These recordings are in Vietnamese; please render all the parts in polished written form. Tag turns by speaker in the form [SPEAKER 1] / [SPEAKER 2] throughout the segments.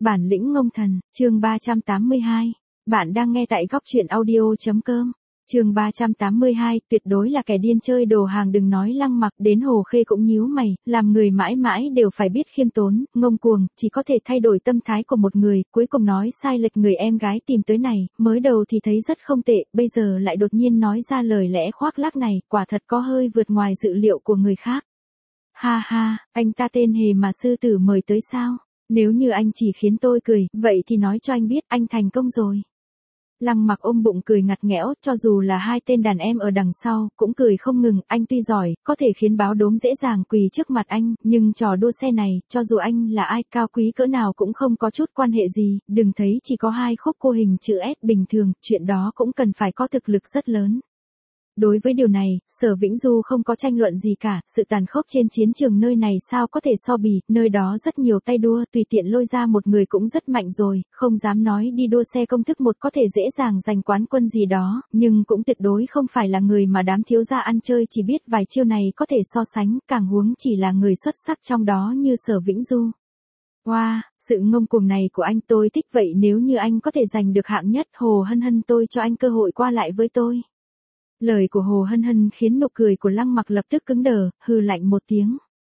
[SPEAKER 1] Bản lĩnh ngông thần, chương 382. Bạn đang nghe tại góc truyện audio.com. Chương 382, tuyệt đối là kẻ điên chơi đồ hàng, đừng nói Lăng Mặc, đến Hồ Khê cũng nhíu mày, làm người mãi mãi đều phải biết khiêm tốn, ngông cuồng, chỉ có thể thay đổi tâm thái của một người, cuối cùng nói sai lệch người em gái tìm tới này, mới đầu thì thấy rất không tệ, bây giờ lại đột nhiên nói ra lời lẽ khoác lác này, quả thật có hơi vượt ngoài dự liệu của người khác. Ha ha, anh ta tên Hề mà sư tử mời tới sao? Nếu như anh chỉ khiến tôi cười, vậy thì nói cho anh biết anh thành công rồi. Lăng Mặc ôm bụng cười ngặt nghẽo, cho dù là hai tên đàn em ở đằng sau, cũng cười không ngừng, anh tuy giỏi, có thể khiến báo đốm dễ dàng quỳ trước mặt anh, nhưng trò đua xe này, cho dù anh là ai, cao quý cỡ nào cũng không có chút quan hệ gì, đừng thấy chỉ có hai khúc cô hình chữ S bình thường, chuyện đó cũng cần phải có thực lực rất lớn. Đối với điều này, Sở Vĩnh Du không có tranh luận gì cả, sự tàn khốc trên chiến trường nơi này sao có thể so bì, nơi đó rất nhiều tay đua, tùy tiện lôi ra một người cũng rất mạnh rồi, không dám nói đi đua xe công thức một có thể dễ dàng giành quán quân gì đó, nhưng cũng tuyệt đối không phải là người mà đám thiếu gia ăn chơi chỉ biết vài chiêu này có thể so sánh, càng huống chỉ là người xuất sắc trong đó như Sở Vĩnh Du. Wow, sự ngông cuồng này của anh tôi thích, vậy nếu như anh có thể giành được hạng nhất, Hồ Hân Hân tôi cho anh cơ hội qua lại với tôi. Lời của Hồ Hân Hân khiến nụ cười của Lăng Mặc lập tức cứng đờ, hừ lạnh một tiếng.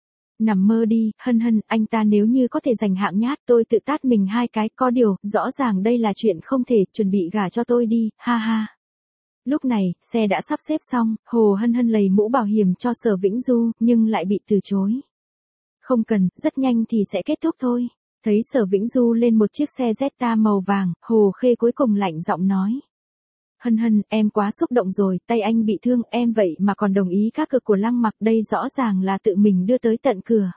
[SPEAKER 1] Nằm mơ đi, Hân Hân, anh ta nếu như có thể giành hạng nhát tôi tự tát mình hai cái, có điều, rõ ràng đây là chuyện không thể, chuẩn bị gả cho tôi đi, ha ha. Lúc này, xe đã sắp xếp xong, Hồ Hân Hân lầy mũ bảo hiểm cho Sở Vĩnh Du, nhưng lại bị từ chối. Không cần, rất nhanh thì sẽ kết thúc thôi. Thấy Sở Vĩnh Du lên một chiếc xe Jetta màu vàng, Hồ Khê cuối cùng lạnh giọng nói. Hân Hân, em quá xúc động rồi, tay anh bị thương, em vậy mà còn đồng ý các cược của Lăng Mặc, đây rõ ràng là tự mình đưa tới tận cửa.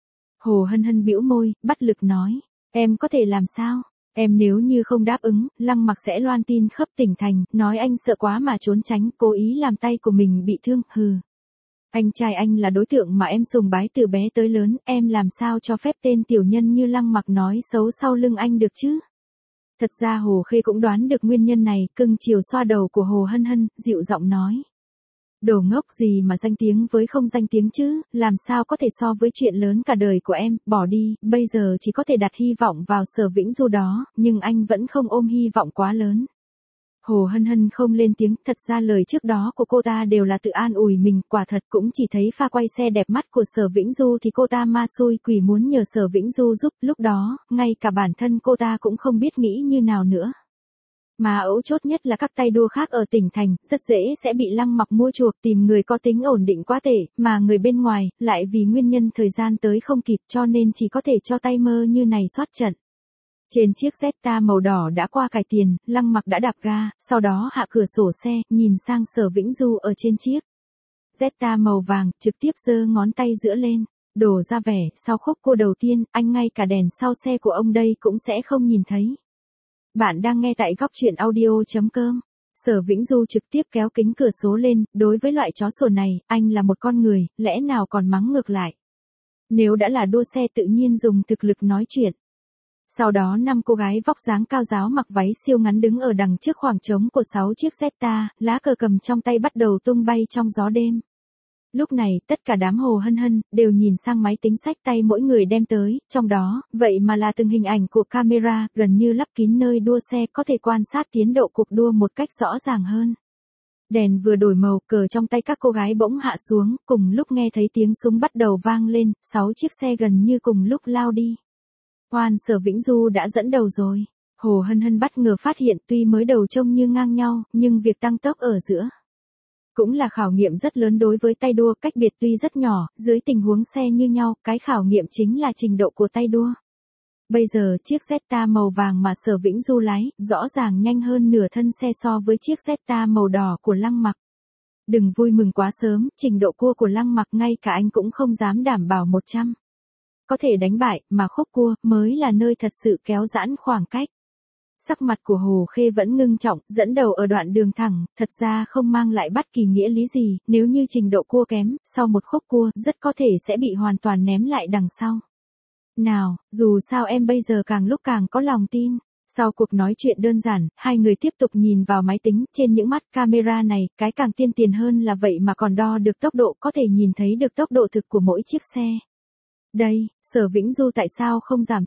[SPEAKER 1] Hồ Hân Hân bĩu môi, bất lực nói, em có thể làm sao? Em nếu như không đáp ứng, Lăng Mặc sẽ loan tin khắp tỉnh thành, nói anh sợ quá mà trốn tránh, cố ý làm tay của mình bị thương, hừ. Anh trai anh là đối tượng mà em sùng bái từ bé tới lớn, em làm sao cho phép tên tiểu nhân như Lăng Mặc nói xấu sau lưng anh được chứ? Thật ra Hồ Khê cũng đoán được nguyên nhân này, cưng chiều xoa đầu của Hồ Hân Hân, dịu giọng nói. Đồ ngốc gì mà danh tiếng với không danh tiếng chứ, làm sao có thể so với chuyện lớn cả đời của em, bỏ đi, bây giờ chỉ có thể đặt hy vọng vào Sở Vĩnh Du đó, nhưng anh vẫn không ôm hy vọng quá lớn. Hồ Hân Hân không lên tiếng, thật ra lời trước đó của cô ta đều là tự an ủi mình, quả thật cũng chỉ thấy pha quay xe đẹp mắt của Sở Vĩnh Du thì cô ta ma xui quỷ muốn nhờ Sở Vĩnh Du giúp, lúc đó, ngay cả bản thân cô ta cũng không biết nghĩ như nào nữa. Mà ấu chốt nhất là các tay đua khác ở tỉnh thành, rất dễ sẽ bị Lăng Mặc mua chuộc, tìm người có tính ổn định quá tệ, mà người bên ngoài, lại vì nguyên nhân thời gian tới không kịp cho nên chỉ có thể cho tay mơ như này soát trận. Trên chiếc Jetta màu đỏ đã qua cải tiền, Lăng Mặc đã đạp ga, sau đó hạ cửa sổ xe, nhìn sang Sở Vĩnh Du ở trên chiếc Jetta màu vàng, trực tiếp giơ ngón tay giữa lên, đổ ra vẻ, sau khúc cua đầu tiên, anh ngay cả đèn sau xe của ông đây cũng sẽ không nhìn thấy. Bạn đang nghe tại góc truyện audio.com. Sở Vĩnh Du trực tiếp kéo kính cửa sổ lên, đối với loại chó sổ này, anh là một con người, lẽ nào còn mắng ngược lại. Nếu đã là đua xe tự nhiên dùng thực lực nói chuyện. Sau đó 5 cô gái vóc dáng cao ráo mặc váy siêu ngắn đứng ở đằng trước khoảng trống của 6 chiếc Jetta, lá cờ cầm trong tay bắt đầu tung bay trong gió đêm. Lúc này, tất cả đám Hồ Hân Hân đều nhìn sang máy tính xách tay mỗi người đem tới, trong đó, vậy mà là từng hình ảnh của camera, gần như lắp kín nơi đua xe, có thể quan sát tiến độ cuộc đua một cách rõ ràng hơn. Đèn vừa đổi màu, cờ trong tay các cô gái bỗng hạ xuống, cùng lúc nghe thấy tiếng súng bắt đầu vang lên, 6 chiếc xe gần như cùng lúc lao đi. Oan, Sở Vĩnh Du đã dẫn đầu rồi. Hồ Hân Hân bất ngờ phát hiện tuy mới đầu trông như ngang nhau, nhưng việc tăng tốc ở giữa cũng là khảo nghiệm rất lớn đối với tay đua, cách biệt tuy rất nhỏ, dưới tình huống xe như nhau, cái khảo nghiệm chính là trình độ của tay đua. Bây giờ chiếc Jetta màu vàng mà Sở Vĩnh Du lái, rõ ràng nhanh hơn nửa thân xe so với chiếc Jetta màu đỏ của Lăng Mặc. Đừng vui mừng quá sớm, trình độ cua của Lăng Mặc ngay cả anh cũng không dám đảm bảo 100. Có thể đánh bại, mà khúc cua mới là nơi thật sự kéo giãn khoảng cách. Sắc mặt của Hồ Khê vẫn ngưng trọng, dẫn đầu ở đoạn đường thẳng, thật ra không mang lại bất kỳ nghĩa lý gì, nếu như trình độ cua kém, sau một khúc cua, rất có thể sẽ bị hoàn toàn ném lại đằng sau. Nào, dù sao em bây giờ càng lúc càng có lòng tin. Sau cuộc nói chuyện đơn giản, hai người tiếp tục nhìn vào máy tính, trên những mắt camera này, cái càng tiên tiền hơn là vậy mà còn đo được tốc độ, có thể nhìn thấy được tốc độ thực của mỗi chiếc xe. Đây, Sở Vĩnh Du tại sao không giảm tốc?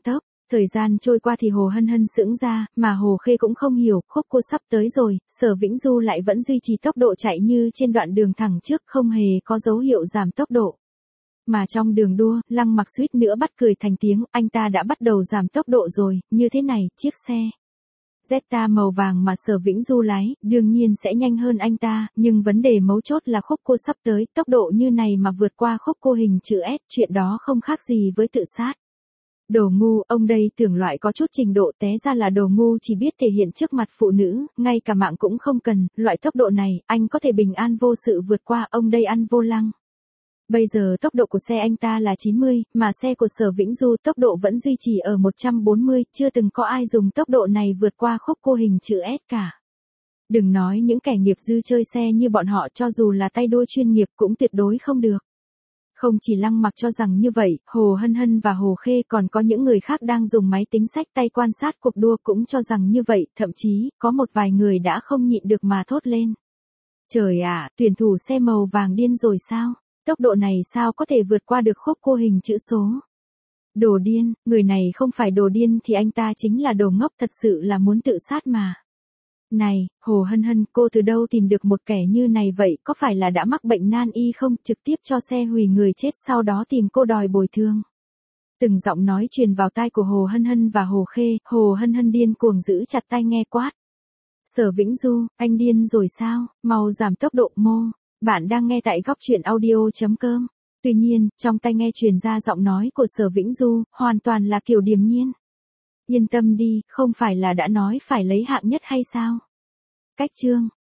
[SPEAKER 1] Thời gian trôi qua thì Hồ Hân Hân sững ra, mà Hồ Khê cũng không hiểu, khúc cua sắp tới rồi, Sở Vĩnh Du lại vẫn duy trì tốc độ chạy như trên đoạn đường thẳng trước, không hề có dấu hiệu giảm tốc độ. Mà trong đường đua, Lăng Mặc suýt nữa bắt cười thành tiếng, anh ta đã bắt đầu giảm tốc độ rồi, như thế này, chiếc xe Jetta màu vàng mà Sở Vĩnh Du lái, đương nhiên sẽ nhanh hơn anh ta, nhưng vấn đề mấu chốt là khúc cua sắp tới, tốc độ như này mà vượt qua khúc cua hình chữ S, chuyện đó không khác gì với tự sát. Đồ ngu, ông đây tưởng loại có chút trình độ, té ra là đồ ngu chỉ biết thể hiện trước mặt phụ nữ, ngay cả mạng cũng không cần, loại tốc độ này, anh có thể bình an vô sự vượt qua, ông đây ăn vô lăng. Bây giờ tốc độ của xe anh ta là 90, mà xe của Sở Vĩnh Du tốc độ vẫn duy trì ở 140, chưa từng có ai dùng tốc độ này vượt qua khúc cua hình chữ S cả. Đừng nói những kẻ nghiệp dư chơi xe như bọn họ, cho dù là tay đua chuyên nghiệp cũng tuyệt đối không được. Không chỉ Lăng Mặc cho rằng như vậy, Hồ Hân Hân và Hồ Khê còn có những người khác đang dùng máy tính xách tay quan sát cuộc đua cũng cho rằng như vậy, thậm chí, có một vài người đã không nhịn được mà thốt lên. Trời ạ, tuyển thủ xe màu vàng điên rồi sao? Tốc độ này sao có thể vượt qua được khúc cua hình chữ số? Đồ điên, người này không phải đồ điên thì anh ta chính là đồ ngốc, thật sự là muốn tự sát mà. Này, Hồ Hân Hân, cô từ đâu tìm được một kẻ như này vậy, có phải là đã mắc bệnh nan y không, trực tiếp cho xe hủy người chết sau đó tìm cô đòi bồi thường. Từng giọng nói truyền vào tai của Hồ Hân Hân và Hồ Khê, Hồ Hân Hân điên cuồng giữ chặt tai nghe quát. Sở Vĩnh Du, anh điên rồi sao, mau giảm tốc độ mô. Bạn đang nghe tại góc truyện audio.com. Tuy nhiên, trong tai nghe truyền ra giọng nói của Sở Vĩnh Du, hoàn toàn là kiểu điềm nhiên. Yên tâm đi, không phải là đã nói phải lấy hạng nhất hay sao? Cách chương